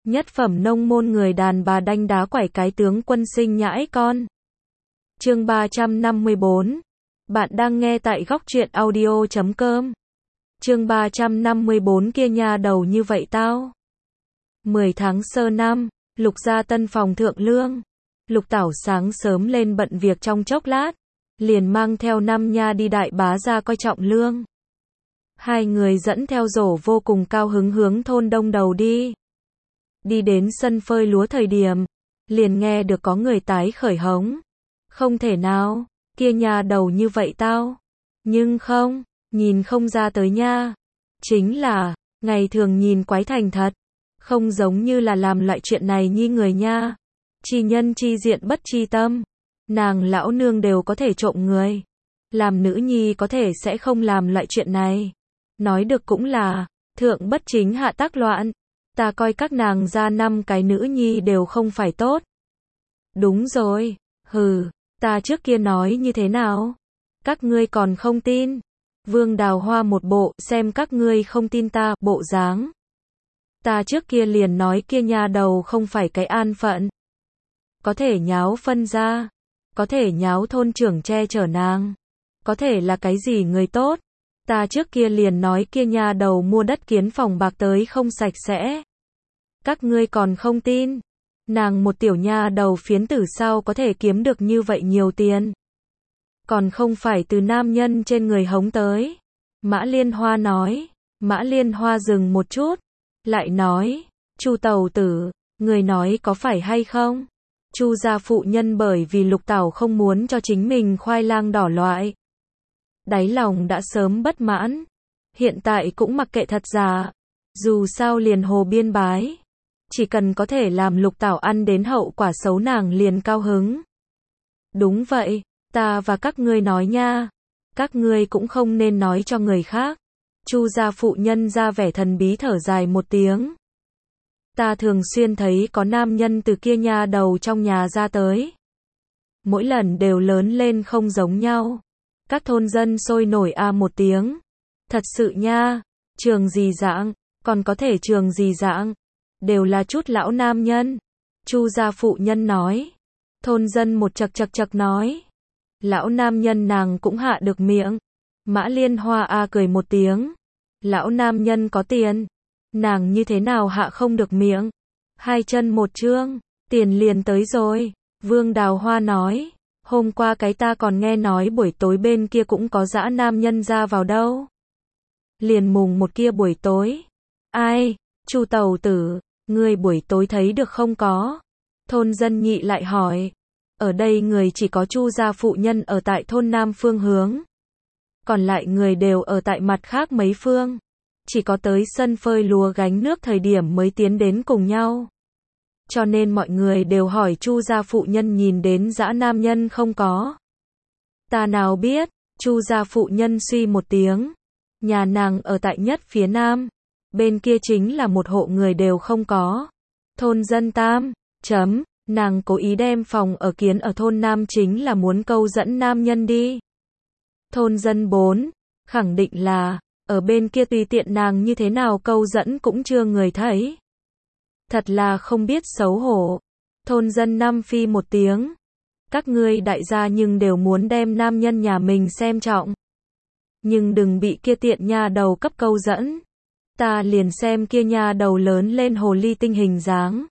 Nhất phẩm nông môn người đàn bà đanh đá quẩy cái tướng quân sinh nhãi con. Chương 354. Bạn đang nghe tại góc truyện audio.com. Chương 354 kia nhà đầu như vậy tao. 10 tháng sơ năm, Lục gia tân phòng thượng lương. Lục Tảo sáng sớm lên bận việc trong chốc lát, liền mang theo năm nha đi đại bá ra coi trọng lương. Hai người dẫn theo rổ vô cùng cao hứng hướng thôn đông đầu đi. Đi đến sân phơi lúa thời điểm, liền nghe được có người tái khởi hống. Không thể nào, kia nhà đầu như vậy tao. Nhưng không, nhìn không ra tới nha. Chính là, ngày thường nhìn quái thành thật. Không giống như là làm loại chuyện này như người nha. Chi nhân chi diện bất chi tâm. Nàng lão nương đều có thể trộm người. Làm nữ nhi có thể sẽ không làm loại chuyện này. Nói được cũng là, thượng bất chính hạ tác loạn. Ta coi các nàng ra 5 cái nữ nhi đều không phải tốt. Đúng rồi, ta trước kia nói như thế nào? Các ngươi còn không tin. Vương Đào Hoa một bộ xem các ngươi không tin ta bộ dáng. Ta trước kia liền nói kia nhà đầu không phải cái an phận. Có thể nháo phân ra. Có thể nháo thôn trưởng che chở nàng. Có thể là cái gì người tốt. Ta trước kia liền nói kia nhà đầu mua đất kiến phòng bạc tới không sạch sẽ. Các ngươi còn không tin. Nàng một tiểu nha đầu phiến tử sao có thể kiếm được như vậy nhiều tiền. Còn không phải từ nam nhân trên người hống tới. Mã Liên Hoa nói. Mã Liên Hoa dừng một chút. Lại nói. Chu tàu tử. Người nói có phải hay không? Chu gia phụ nhân bởi vì Lục Tảo không muốn cho chính mình khoai lang đỏ loại. Đáy lòng đã sớm bất mãn. Hiện tại cũng mặc kệ thật giả. Dù sao liền hồ biên bái. Chỉ cần có thể làm Lục Tảo ăn đến hậu quả xấu nàng liền cao hứng. Đúng vậy, ta và các ngươi nói nha. Các ngươi cũng không nên nói cho người khác. Chu gia phụ nhân ra vẻ thần bí thở dài một tiếng. Ta thường xuyên thấy có nam nhân từ kia nhà đầu trong nhà ra tới. Mỗi lần đều lớn lên không giống nhau. Các thôn dân sôi nổi một tiếng. Thật sự nha, trường gì dạng, còn có thể trường gì dạng. Đều là chút lão nam nhân. Chu gia phụ nhân nói. Thôn dân một chật nói. Lão nam nhân nàng cũng hạ được miệng. Mã Liên Hoa cười một tiếng. Lão nam nhân có tiền. Nàng như thế nào hạ không được miệng. Hai chân một trương. Tiền liền tới rồi. Vương Đào Hoa nói. Hôm qua cái ta còn nghe nói buổi tối bên kia cũng có dã nam nhân ra vào đâu. Liền mùng một kia buổi tối. Ai? Chu tàu tử. Người buổi tối thấy được không có? Thôn dân nhị lại hỏi. Ở đây người chỉ có Chu gia phụ nhân ở tại thôn Nam phương hướng. Còn lại người đều ở tại mặt khác mấy phương. Chỉ có tới sân phơi lúa gánh nước thời điểm mới tiến đến cùng nhau. Cho nên mọi người đều hỏi Chu gia phụ nhân nhìn đến dã nam nhân không có. Ta nào biết, Chu gia phụ nhân suy một tiếng. Nhà nàng ở tại nhất phía nam. Bên kia chính là một hộ người đều không có. Thôn dân tam, nàng cố ý đem phòng ở kiến ở thôn nam chính là muốn câu dẫn nam nhân đi. Thôn dân 4, khẳng định là, ở bên kia tùy tiện nàng như thế nào câu dẫn cũng chưa người thấy. Thật là không biết xấu hổ. Thôn dân 5 phi một tiếng. Các ngươi đại gia nhưng đều muốn đem nam nhân nhà mình xem trọng. Nhưng đừng bị kia tiện nha đầu cấp câu dẫn. Ta liền xem kia nha đầu lớn lên hồ ly tinh hình dáng.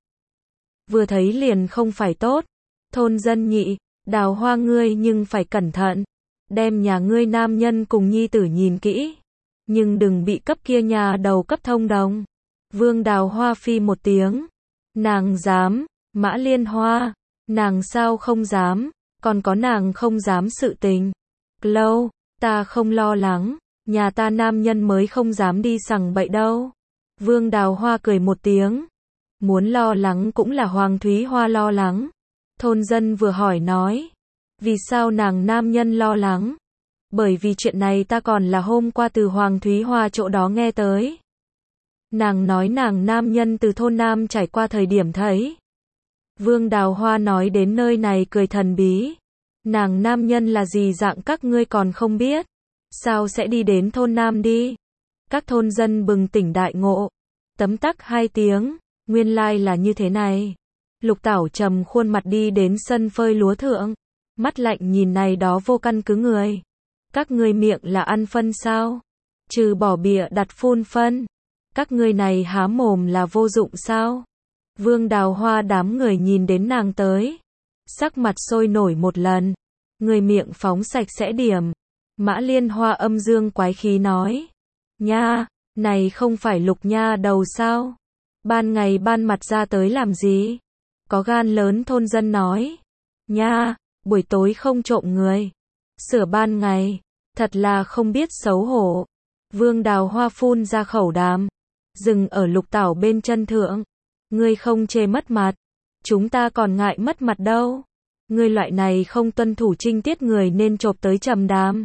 Vừa thấy liền không phải tốt. Thôn dân nhị, Đào Hoa ngươi nhưng phải cẩn thận. Đem nhà ngươi nam nhân cùng nhi tử nhìn kỹ. Nhưng đừng bị cấp kia nhà đầu cấp thông đồng. Vương Đào Hoa phi một tiếng. Nàng dám, Mã Liên Hoa. Nàng sao không dám, còn có nàng không dám sự tình. Lâu, ta không lo lắng. Nhà ta nam nhân mới không dám đi sằng bậy đâu. Vương Đào Hoa cười một tiếng. Muốn lo lắng cũng là Hoàng Thúy Hoa lo lắng. Thôn dân vừa hỏi nói. Vì sao nàng nam nhân lo lắng? Bởi vì chuyện này ta còn là hôm qua từ Hoàng Thúy Hoa chỗ đó nghe tới. Nàng nói nàng nam nhân từ thôn Nam trải qua thời điểm thấy. Vương Đào Hoa nói đến nơi này cười thần bí. Nàng nam nhân là gì dạng các ngươi còn không biết. Sao sẽ đi đến thôn Nam đi? Các thôn dân bừng tỉnh đại ngộ. Tấm tắc 2 tiếng. Nguyên lai là như thế này. Lục Tảo trầm khuôn mặt đi đến sân phơi lúa thượng. Mắt lạnh nhìn này đó vô căn cứ người. Các ngươi miệng là ăn phân sao? Trừ bỏ bịa đặt phun phân. Các ngươi này há mồm là vô dụng sao? Vương Đào Hoa đám người nhìn đến nàng tới. Sắc mặt sôi nổi một lần. Người miệng phóng sạch sẽ điểm. Mã Liên Hoa âm dương quái khí nói. Nha, này không phải Lục nha đầu sao? Ban ngày ban mặt ra tới làm gì? Có gan lớn thôn dân nói. Nha, buổi tối không trộm người. Sửa ban ngày, thật là không biết xấu hổ. Vương Đào Hoa phun ra khẩu đàm. Dừng ở Lục Tảo bên chân thượng. Ngươi không chê mất mặt. Chúng ta còn ngại mất mặt đâu. Ngươi loại này không tuân thủ trinh tiết người nên chộp tới trầm đàm.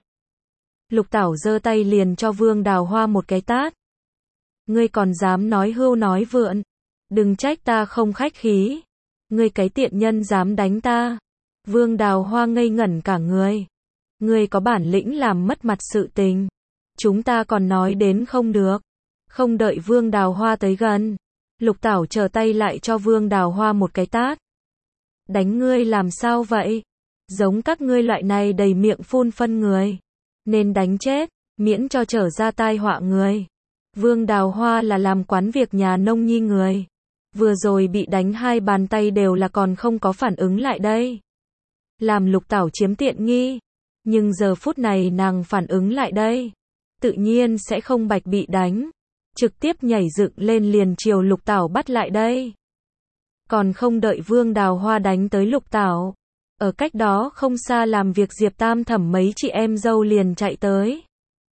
Lục Tảo giơ tay liền cho Vương Đào Hoa một cái tát. Ngươi còn dám nói hưu nói vượn. Đừng trách ta không khách khí. Ngươi cái tiện nhân dám đánh ta. Vương Đào Hoa ngây ngẩn cả người. Ngươi có bản lĩnh làm mất mặt sự tình. Chúng ta còn nói đến không được. Không đợi Vương Đào Hoa tới gần. Lục Tảo trở tay lại cho Vương Đào Hoa một cái tát. Đánh ngươi làm sao vậy? Giống các ngươi loại này đầy miệng phun phân người. Nên đánh chết, miễn cho trở ra tai họa người. Vương Đào Hoa là làm quán việc nhà nông nhi người. Vừa rồi bị đánh 2 bàn tay đều là còn không có phản ứng lại đây. Làm Lục Tảo chiếm tiện nghi. Nhưng giờ phút này nàng phản ứng lại đây. Tự nhiên sẽ không bạch bị đánh. Trực tiếp nhảy dựng lên liền chiều Lục Tảo bắt lại đây. Còn không đợi Vương Đào Hoa đánh tới Lục Tảo. Ở cách đó không xa làm việc Diệp Tam Thẩm mấy chị em dâu liền chạy tới.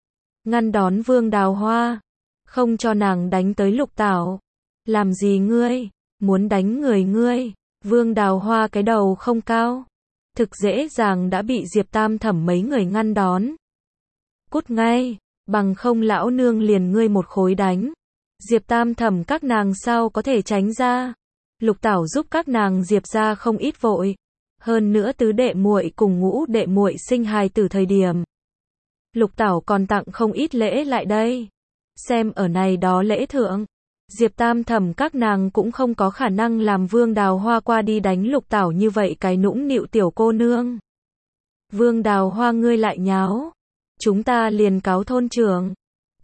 Ngăn đón Vương Đào Hoa. Không cho nàng đánh tới Lục Tảo. Làm gì ngươi? Muốn đánh người ngươi? Vương Đào Hoa cái đầu không cao. Thực dễ dàng đã bị Diệp Tam Thẩm mấy người ngăn đón. Cút ngay, bằng không lão nương liền ngươi một khối đánh. Diệp Tam Thẩm các nàng sao có thể tránh ra? Lục Tảo giúp các nàng Diệp ra không ít vội. Hơn nữa tứ đệ muội cùng ngũ đệ muội sinh hài tử thời điểm. Lục Tảo còn tặng không ít lễ lại đây. Xem ở này đó lễ thượng. Diệp Tam Thẩm các nàng cũng không có khả năng làm Vương Đào Hoa qua đi đánh Lục Tảo như vậy cái nũng nịu tiểu cô nương. Vương Đào Hoa ngươi lại nháo. Chúng ta liền cáo thôn trưởng.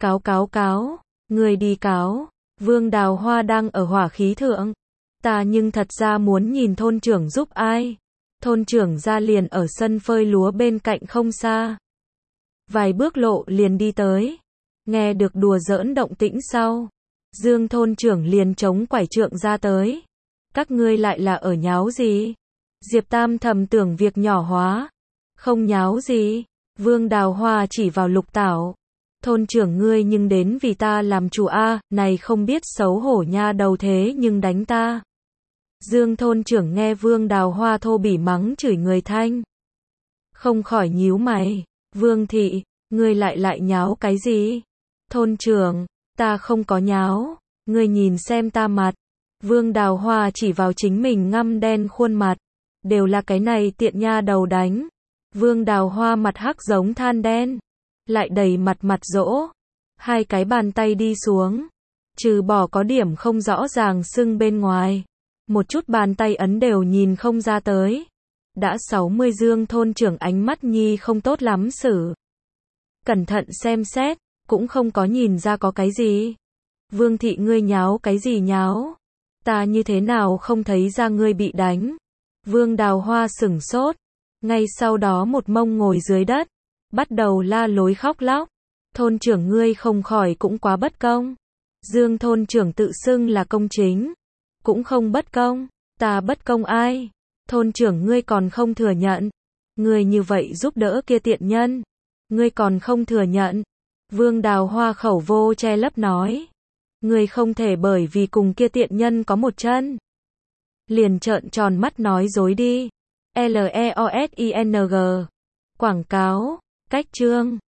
Cáo. Ngươi đi cáo. Vương Đào Hoa đang ở hỏa khí thượng. Ta nhưng thật ra muốn nhìn thôn trưởng giúp ai. Thôn trưởng ra liền ở sân phơi lúa bên cạnh không xa. Vài bước lộ liền đi tới. Nghe được đùa giỡn động tĩnh sau. Dương thôn trưởng liền chống quải trượng ra tới. Các ngươi lại là ở nháo gì? Diệp Tam Thẩm tưởng việc nhỏ hóa. Không nháo gì. Vương Đào Hoa chỉ vào Lục Tảo. Thôn trưởng ngươi nhưng đến vì ta làm chủ a, này không biết xấu hổ nha đầu thế nhưng đánh ta. Dương thôn trưởng nghe Vương Đào Hoa thô bỉ mắng chửi người thanh. Không khỏi nhíu mày. Vương thị, ngươi lại nháo cái gì? Thôn trưởng, ta không có nháo. Ngươi nhìn xem ta mặt. Vương Đào Hoa chỉ vào chính mình ngăm đen khuôn mặt. Đều là cái này tiện nha đầu đánh. Vương Đào Hoa mặt hắc giống than đen. Lại đầy mặt dỗ. 2 cái bàn tay đi xuống. Trừ bỏ có điểm không rõ ràng sưng bên ngoài. Một chút bàn tay ấn đều nhìn không ra tới. Đã 60 Dương thôn trưởng ánh mắt nhi không tốt lắm xử. Cẩn thận xem xét, cũng không có nhìn ra có cái gì. Vương thị ngươi nháo cái gì nháo? Ta như thế nào không thấy ra ngươi bị đánh? Vương Đào Hoa sửng sốt. Ngay sau đó một mông ngồi dưới đất. Bắt đầu la lối khóc lóc. Thôn trưởng ngươi không khỏi cũng quá bất công. Dương thôn trưởng tự xưng là công chính. Cũng không bất công. Ta bất công ai? Thôn trưởng ngươi còn không thừa nhận. Ngươi như vậy giúp đỡ kia tiện nhân. Ngươi còn không thừa nhận. Vương Đào Hoa khẩu vô che lấp nói. Ngươi không thể bởi vì cùng kia tiện nhân có một chân. Liền trợn tròn mắt nói dối đi. LEOSING. Quảng cáo. Cách chương.